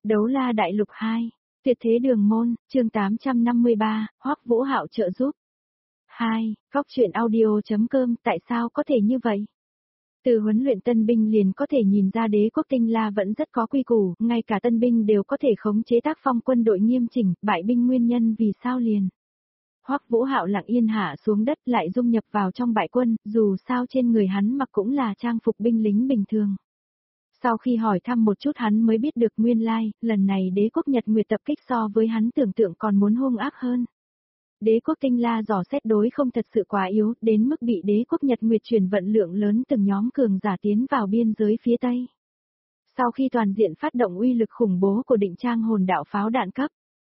Đấu la đại lục 2, tuyệt thế đường môn, chương 853, Hoắc Vũ Hạo trợ giúp. 2, Góc truyện audio.com. Tại sao có thể như vậy? Từ huấn luyện tân binh liền có thể nhìn ra đế quốc Tinh La vẫn rất có quy củ, ngay cả tân binh đều có thể khống chế tác phong quân đội nghiêm chỉnh, bại binh nguyên nhân vì sao liền. Hoắc Vũ Hạo lặng yên hạ xuống đất lại dung nhập vào trong bại quân, dù sao trên người hắn mặc cũng là trang phục binh lính bình thường. Sau khi hỏi thăm một chút hắn mới biết được nguyên lai, lần này đế quốc Nhật Nguyệt tập kích so với hắn tưởng tượng còn muốn hung ác hơn. Đế quốc Tinh La dò xét đối không thật sự quá yếu, đến mức bị đế quốc Nhật Nguyệt chuyển vận lượng lớn từng nhóm cường giả tiến vào biên giới phía Tây. Sau khi toàn diện phát động uy lực khủng bố của định trang hồn đạo pháo đạn cấp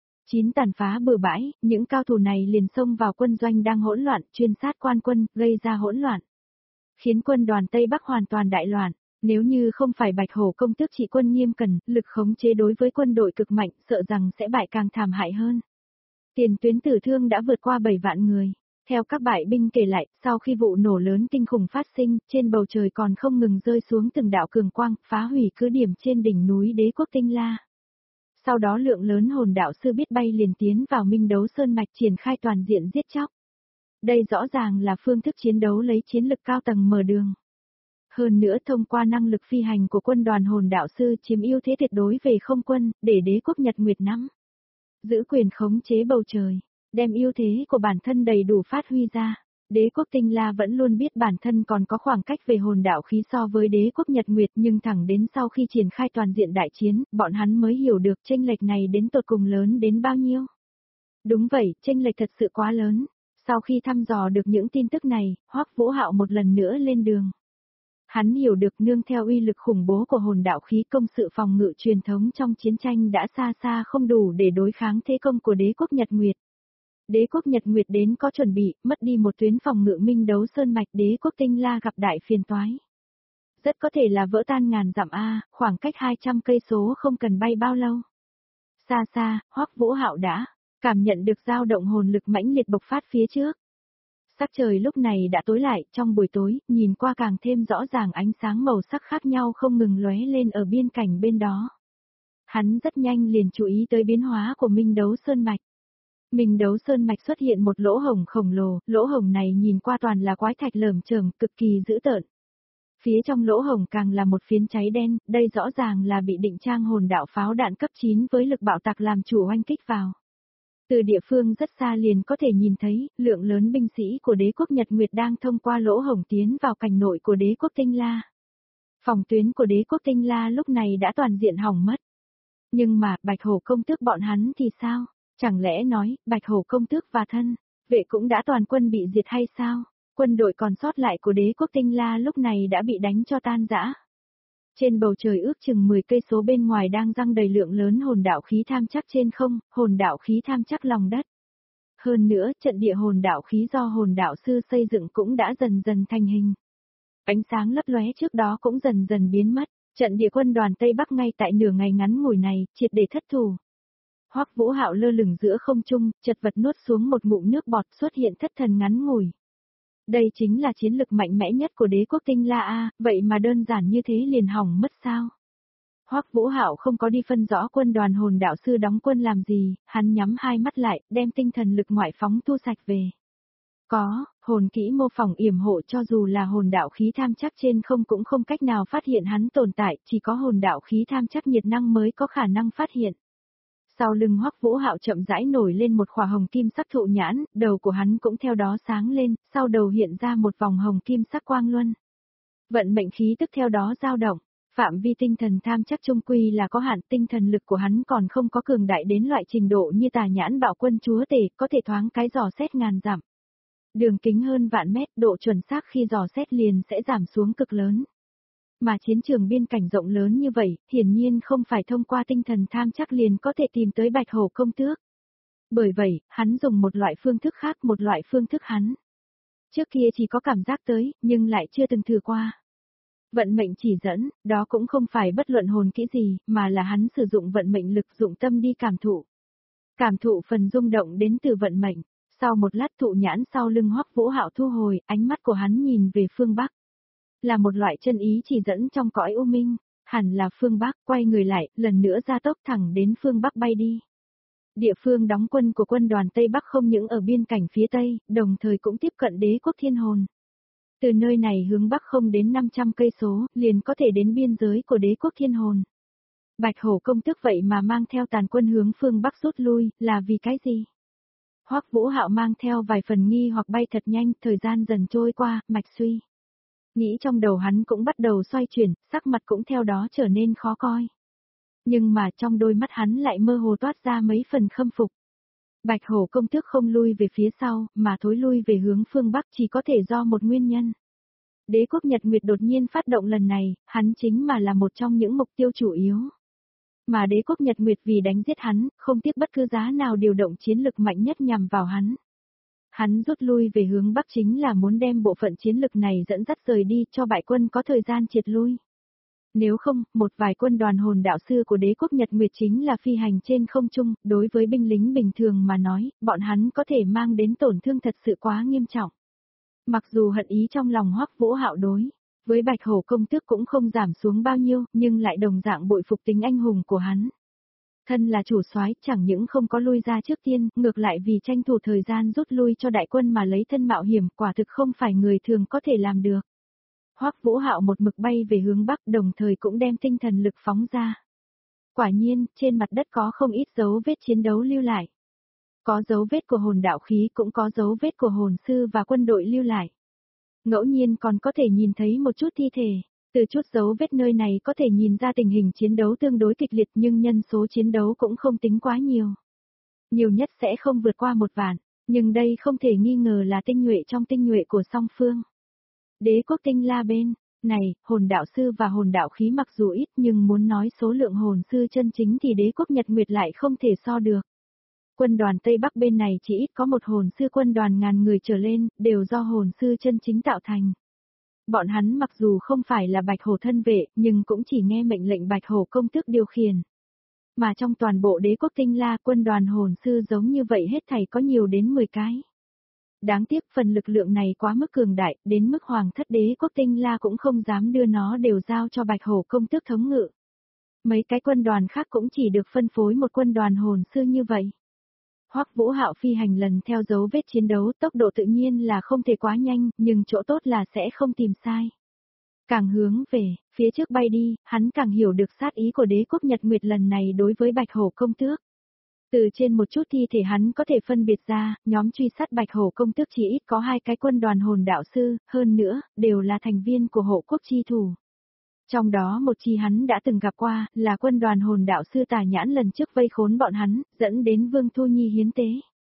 9 tàn phá bừa bãi, những cao thủ này liền xông vào quân doanh đang hỗn loạn, chuyên sát quan quân, gây ra hỗn loạn. Khiến quân đoàn Tây Bắc hoàn toàn đại loạn. Nếu như không phải Bạch Hổ công tước trị quân nghiêm cẩn, lực khống chế đối với quân đội cực mạnh, sợ rằng sẽ bại càng thảm hại hơn. Tiền tuyến tử thương đã vượt qua 7 vạn người. Theo các bại binh kể lại, sau khi vụ nổ lớn kinh khủng phát sinh, trên bầu trời còn không ngừng rơi xuống từng đạo cường quang, phá hủy cứ điểm trên đỉnh núi đế quốc Tinh La. Sau đó lượng lớn hồn đạo sư biết bay liền tiến vào Minh Đấu Sơn Mạch triển khai toàn diện giết chóc. Đây rõ ràng là phương thức chiến đấu lấy chiến lực cao tầng mở đường. Hơn nữa thông qua năng lực phi hành của quân đoàn hồn đạo sư chiếm ưu thế tuyệt đối về không quân, để đế quốc Nhật Nguyệt nắm giữ quyền khống chế bầu trời, đem ưu thế của bản thân đầy đủ phát huy ra. Đế quốc Tinh La vẫn luôn biết bản thân còn có khoảng cách về hồn đạo khí so với đế quốc Nhật Nguyệt, nhưng thẳng đến sau khi triển khai toàn diện đại chiến, bọn hắn mới hiểu được chênh lệch này đến tột cùng lớn đến bao nhiêu. Đúng vậy, chênh lệch thật sự quá lớn. Sau khi thăm dò được những tin tức này, Hoắc Vũ Hạo một lần nữa lên đường. Hắn hiểu được nương theo uy lực khủng bố của hồn đạo khí, công sự phòng ngự truyền thống trong chiến tranh đã xa xa không đủ để đối kháng thế công của đế quốc Nhật Nguyệt. Đế quốc Nhật Nguyệt đến có chuẩn bị, mất đi một tuyến phòng ngự Minh Đấu Sơn Mạch, đế quốc Tinh La gặp đại phiền toái. Rất có thể là vỡ tan ngàn dặm khoảng cách 200 cây số không cần bay bao lâu. Xa xa, Hoắc Vũ Hạo đã cảm nhận được dao động hồn lực mãnh liệt bộc phát phía trước. Sắc trời lúc này đã tối lại, trong buổi tối, nhìn qua càng thêm rõ ràng ánh sáng màu sắc khác nhau không ngừng lóe lên ở biên cảnh bên đó. Hắn rất nhanh liền chú ý tới biến hóa của Minh Đấu Sơn Mạch. Minh Đấu Sơn Mạch xuất hiện một lỗ hổng khổng lồ, lỗ hổng này nhìn qua toàn là quái thạch lởm chởm, cực kỳ dữ tợn. Phía trong lỗ hổng càng là một phiến cháy đen, đây rõ ràng là bị định trang hồn đạo pháo đạn cấp 9 với lực bạo tạc làm chủ oanh kích vào. Từ địa phương rất xa liền có thể nhìn thấy, lượng lớn binh sĩ của đế quốc Nhật Nguyệt đang thông qua lỗ hổng tiến vào cảnh nội của đế quốc Tinh La. Phòng tuyến của đế quốc Tinh La lúc này đã toàn diện hỏng mất. Nhưng mà, Bạch Hổ công tước bọn hắn thì sao? Chẳng lẽ nói, Bạch Hổ công tước và thân vệ cũng đã toàn quân bị diệt hay sao? Quân đội còn sót lại của đế quốc Tinh La lúc này đã bị đánh cho tan rã. Trên bầu trời ước chừng 10 cây số bên ngoài đang giăng đầy lượng lớn hồn đạo khí tham chắc trên không, hồn đạo khí tham chắc lòng đất. Hơn nữa, trận địa hồn đạo khí do hồn đạo sư xây dựng cũng đã dần dần thành hình. Ánh sáng lấp lóe trước đó cũng dần dần biến mất, trận địa quân đoàn Tây Bắc ngay tại nửa ngày ngắn ngủi này, triệt để thất thủ. Hoắc Vũ Hạo lơ lửng giữa không trung, chật vật nuốt xuống một ngụm nước bọt, xuất hiện thất thần ngắn ngủi. Đây chính là chiến lực mạnh mẽ nhất của đế quốc Tinh La vậy mà đơn giản như thế liền hỏng mất sao? Hoắc Vũ Hạo không có đi phân rõ quân đoàn hồn đạo sư đóng quân làm gì, hắn nhắm hai mắt lại, đem tinh thần lực ngoại phóng thu sạch về. Có, hồn kỹ mô phỏng yểm hộ cho dù là hồn đạo khí tham chắc trên không cũng không cách nào phát hiện hắn tồn tại, chỉ có hồn đạo khí tham chắc nhiệt năng mới có khả năng phát hiện. Sau lưng Hoắc Vũ Hạo chậm rãi nổi lên một khỏa hồng kim sắc thụ nhãn, đầu của hắn cũng theo đó sáng lên, sau đầu hiện ra một vòng hồng kim sắc quang luân. Vận mệnh khí tức theo đó dao động, phạm vi tinh thần tham chắc chung quy là có hạn, tinh thần lực của hắn còn không có cường đại đến loại trình độ như Tà Nhãn Bạo Quân chúa tể, có thể thoáng cái dò xét ngàn dặm. Đường kính hơn vạn mét, độ chuẩn xác khi dò xét liền sẽ giảm xuống cực lớn. Mà chiến trường biên cảnh rộng lớn như vậy, hiển nhiên không phải thông qua tinh thần tham chắc liền có thể tìm tới Bạch Hổ công tước. Bởi vậy, hắn dùng một loại phương thức khác, một loại phương thức hắn trước kia chỉ có cảm giác tới, nhưng lại chưa từng thử qua. Vận mệnh chỉ dẫn, đó cũng không phải bất luận hồn kỹ gì, mà là hắn sử dụng vận mệnh lực, dụng tâm đi cảm thụ. Cảm thụ phần rung động đến từ vận mệnh. Sau một lát thụ nhãn sau lưng Hoắc Vũ Hạo thu hồi, ánh mắt của hắn nhìn về phương Bắc. Là một loại chân ý chỉ dẫn trong cõi u minh. Hẳn là phương Bắc, quay người lại, lần nữa gia tốc thẳng đến phương Bắc bay đi. Địa phương đóng quân của quân đoàn Tây Bắc không những ở biên cảnh phía Tây, đồng thời cũng tiếp cận đế quốc Thiên Hồn. Từ nơi này hướng Bắc không đến 500 cây số, liền có thể đến biên giới của đế quốc Thiên Hồn. Bạch Hổ công tước vậy mà mang theo tàn quân hướng phương Bắc rút lui, là vì cái gì? Hoắc Vũ Hạo mang theo vài phần nghi hoặc bay thật nhanh, thời gian dần trôi qua, mạch suy. Nghĩ trong đầu hắn cũng bắt đầu xoay chuyển, sắc mặt cũng theo đó trở nên khó coi. Nhưng mà trong đôi mắt hắn lại mơ hồ toát ra mấy phần khâm phục. Bạch Hổ công tước không lui về phía sau, mà thối lui về hướng phương Bắc chỉ có thể do một nguyên nhân. Đế quốc Nhật Nguyệt đột nhiên phát động lần này, hắn chính mà là một trong những mục tiêu chủ yếu. Mà đế quốc Nhật Nguyệt vì đánh giết hắn, không tiếc bất cứ giá nào điều động chiến lực mạnh nhất nhằm vào hắn. Hắn rút lui về hướng Bắc chính là muốn đem bộ phận chiến lực này dẫn dắt rời đi cho bại quân có thời gian triệt lui. Nếu không, một vài quân đoàn hồn đạo sư của đế quốc Nhật Nguyệt chính là phi hành trên không trung, đối với binh lính bình thường mà nói, bọn hắn có thể mang đến tổn thương thật sự quá nghiêm trọng. Mặc dù hận ý trong lòng Hoắc Vũ Hạo đối với Bạch Hổ công tước cũng không giảm xuống bao nhiêu, nhưng lại đồng dạng bội phục tính anh hùng của hắn. Thân là chủ soái, chẳng những không có lui ra trước tiên, ngược lại vì tranh thủ thời gian rút lui cho đại quân mà lấy thân mạo hiểm, quả thực không phải người thường có thể làm được. Hoắc Vũ Hạo một mực bay về hướng Bắc, đồng thời cũng đem tinh thần lực phóng ra. Quả nhiên, trên mặt đất có không ít dấu vết chiến đấu lưu lại. Có dấu vết của hồn đạo khí, cũng có dấu vết của hồn sư và quân đội lưu lại. Ngẫu nhiên còn có thể nhìn thấy một chút thi thể. Từ chút dấu vết nơi này có thể nhìn ra tình hình chiến đấu tương đối kịch liệt, nhưng nhân số chiến đấu cũng không tính quá nhiều. Nhiều nhất sẽ không vượt qua 1 vạn, nhưng đây không thể nghi ngờ là tinh nhuệ trong tinh nhuệ của song phương. Đế quốc Tinh La bên này, hồn đạo sư và hồn đạo khí mặc dù ít, nhưng muốn nói số lượng hồn sư chân chính thì đế quốc Nhật Nguyệt lại không thể so được. Quân đoàn Tây Bắc bên này chỉ ít có một hồn sư, quân đoàn ngàn người trở lên, đều do hồn sư chân chính tạo thành. Bọn hắn mặc dù không phải là Bạch Hổ thân vệ, nhưng cũng chỉ nghe mệnh lệnh Bạch Hổ công tước điều khiển. Mà trong toàn bộ đế quốc Tinh La, quân đoàn hồn sư giống như vậy hết thảy có nhiều đến 10 cái. Đáng tiếc phần lực lượng này quá mức cường đại, đến mức hoàng thất đế quốc Tinh La cũng không dám đưa nó đều giao cho Bạch Hổ công tước thống ngự. Mấy cái quân đoàn khác cũng chỉ được phân phối một quân đoàn hồn sư như vậy. Hoắc Vũ Hạo phi hành lần theo dấu vết chiến đấu, tốc độ tự nhiên là không thể quá nhanh, nhưng chỗ tốt là sẽ không tìm sai. Càng hướng về phía trước bay đi, hắn càng hiểu được sát ý của đế quốc Nhật Nguyệt lần này đối với Bạch Hổ công tước. Từ trên một chút thi thể hắn có thể phân biệt ra, nhóm truy sát Bạch Hổ công tước chỉ ít có 2 cái quân đoàn hồn đạo sư, hơn nữa, đều là thành viên của hộ quốc chi thủ. Trong đó một chi hắn đã từng gặp qua, là quân đoàn hồn đạo sư Tà Nhãn lần trước vây khốn bọn hắn, dẫn đến Vương Thu Nhi hiến tế.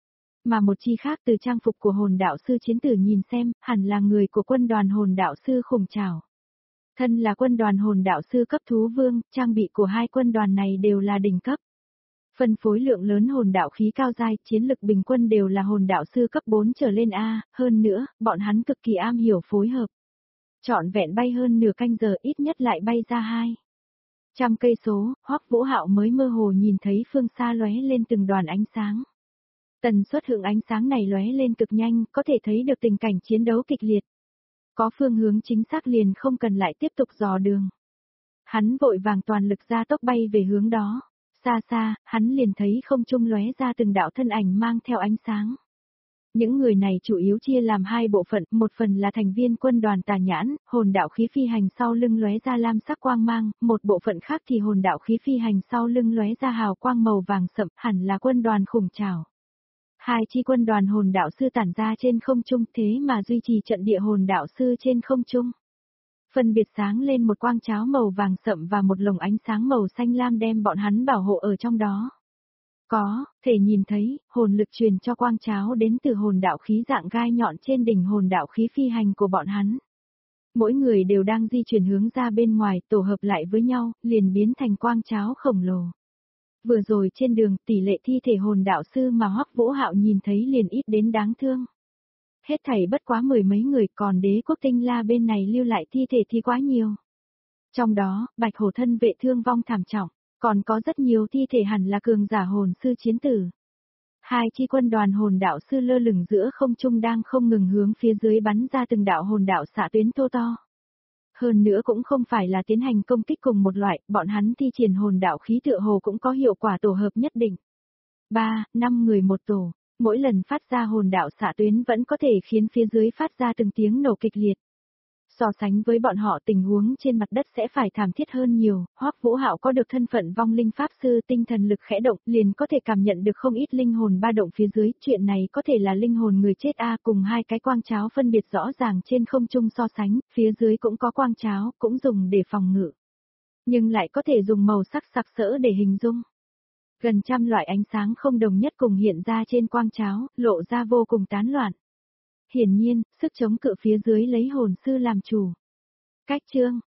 Mà một chi khác từ trang phục của hồn đạo sư Chiến Tử nhìn xem, hẳn là người của quân đoàn hồn đạo sư Khủng Trảo. Thân là quân đoàn hồn đạo sư cấp thú vương, trang bị của 2 quân đoàn này đều là đỉnh cấp. Phân phối lượng lớn hồn đạo khí cao giai, chiến lực bình quân đều là hồn đạo sư cấp 4 trở lên A, hơn nữa, bọn hắn cực kỳ am hiểu phối hợp. Trọn vẹn bay hơn nửa canh giờ, ít nhất lại bay ra 200 cây số, Hoắc Vũ Hạo mới mơ hồ nhìn thấy phương xa lóe lên từng đoàn ánh sáng. Tần suất hưởng ánh sáng này lóe lên cực nhanh, có thể thấy được tình cảnh chiến đấu kịch liệt. Có phương hướng chính xác liền không cần lại tiếp tục dò đường. Hắn vội vàng toàn lực ra tốc bay về hướng đó. Xa xa, hắn liền thấy không trung lóe ra từng đạo thân ảnh mang theo ánh sáng. Những người này chủ yếu chia làm 2 bộ phận, một phần là thành viên quân đoàn Tà Nhãn, hồn đạo khí phi hành sau lưng lóe ra lam sắc quang mang, một bộ phận khác thì hồn đạo khí phi hành sau lưng lóe ra hào quang màu vàng sậm, hẳn là quân đoàn Khủng Trảo. 2 chi quân đoàn hồn đạo sư tản ra trên không trung, thế mà duy trì trận địa hồn đạo sư trên không trung. Phân biệt sáng lên một quang cháo màu vàng sậm và một lồng ánh sáng màu xanh lam đem bọn hắn bảo hộ ở trong đó. Có thể nhìn thấy, hồn lực truyền cho quang cháo đến từ hồn đạo khí dạng gai nhọn trên đỉnh hồn đạo khí phi hành của bọn hắn. Mỗi người đều đang di chuyển hướng ra bên ngoài, tổ hợp lại với nhau, liền biến thành quang cháo khổng lồ. Vừa rồi trên đường, tỷ lệ thi thể hồn đạo sư mà Hoắc Vũ Hạo nhìn thấy liền ít đến đáng thương. Hết thảy bất quá 10 mấy người, còn đế quốc Tinh La bên này lưu lại thi thể thì quá nhiều. Trong đó, Bạch Hổ thân vệ thương vong thảm trọng, còn có rất nhiều thi thể hẳn là cường giả hồn sư Chiến Tử. 2 chi quân đoàn hồn đạo sư lơ lửng giữa không trung đang không ngừng hướng phía dưới bắn ra từng đạo hồn đạo xạ tuyến thô to. Hơn nữa cũng không phải là tiến hành công kích cùng một loại, bọn hắn thi triển hồn đạo khí tựa hồ cũng có hiệu quả tổ hợp nhất định. 3, 5 người một tổ, mỗi lần phát ra hồn đạo xạ tuyến vẫn có thể khiến phía dưới phát ra từng tiếng nổ kịch liệt. So sánh với bọn họ tình huống trên mặt đất sẽ phải thảm thiết hơn nhiều, Hoắc Vũ Hạo có được thân phận vong linh pháp sư, tinh thần lực khẽ động, liền có thể cảm nhận được không ít linh hồn ba động phía dưới, chuyện này có thể là linh hồn người chết cùng hai cái quang cháo phân biệt rõ ràng trên không trung so sánh, phía dưới cũng có quang cháo, cũng dùng để phòng ngự. Nhưng lại có thể dùng màu sắc sặc sỡ để hình dung. Gần trăm loại ánh sáng không đồng nhất cùng hiện ra trên quang cháo, lộ ra vô cùng tán loạn. Hiển nhiên, sức chống cự phía dưới lấy hồn sư làm chủ. Cách chương,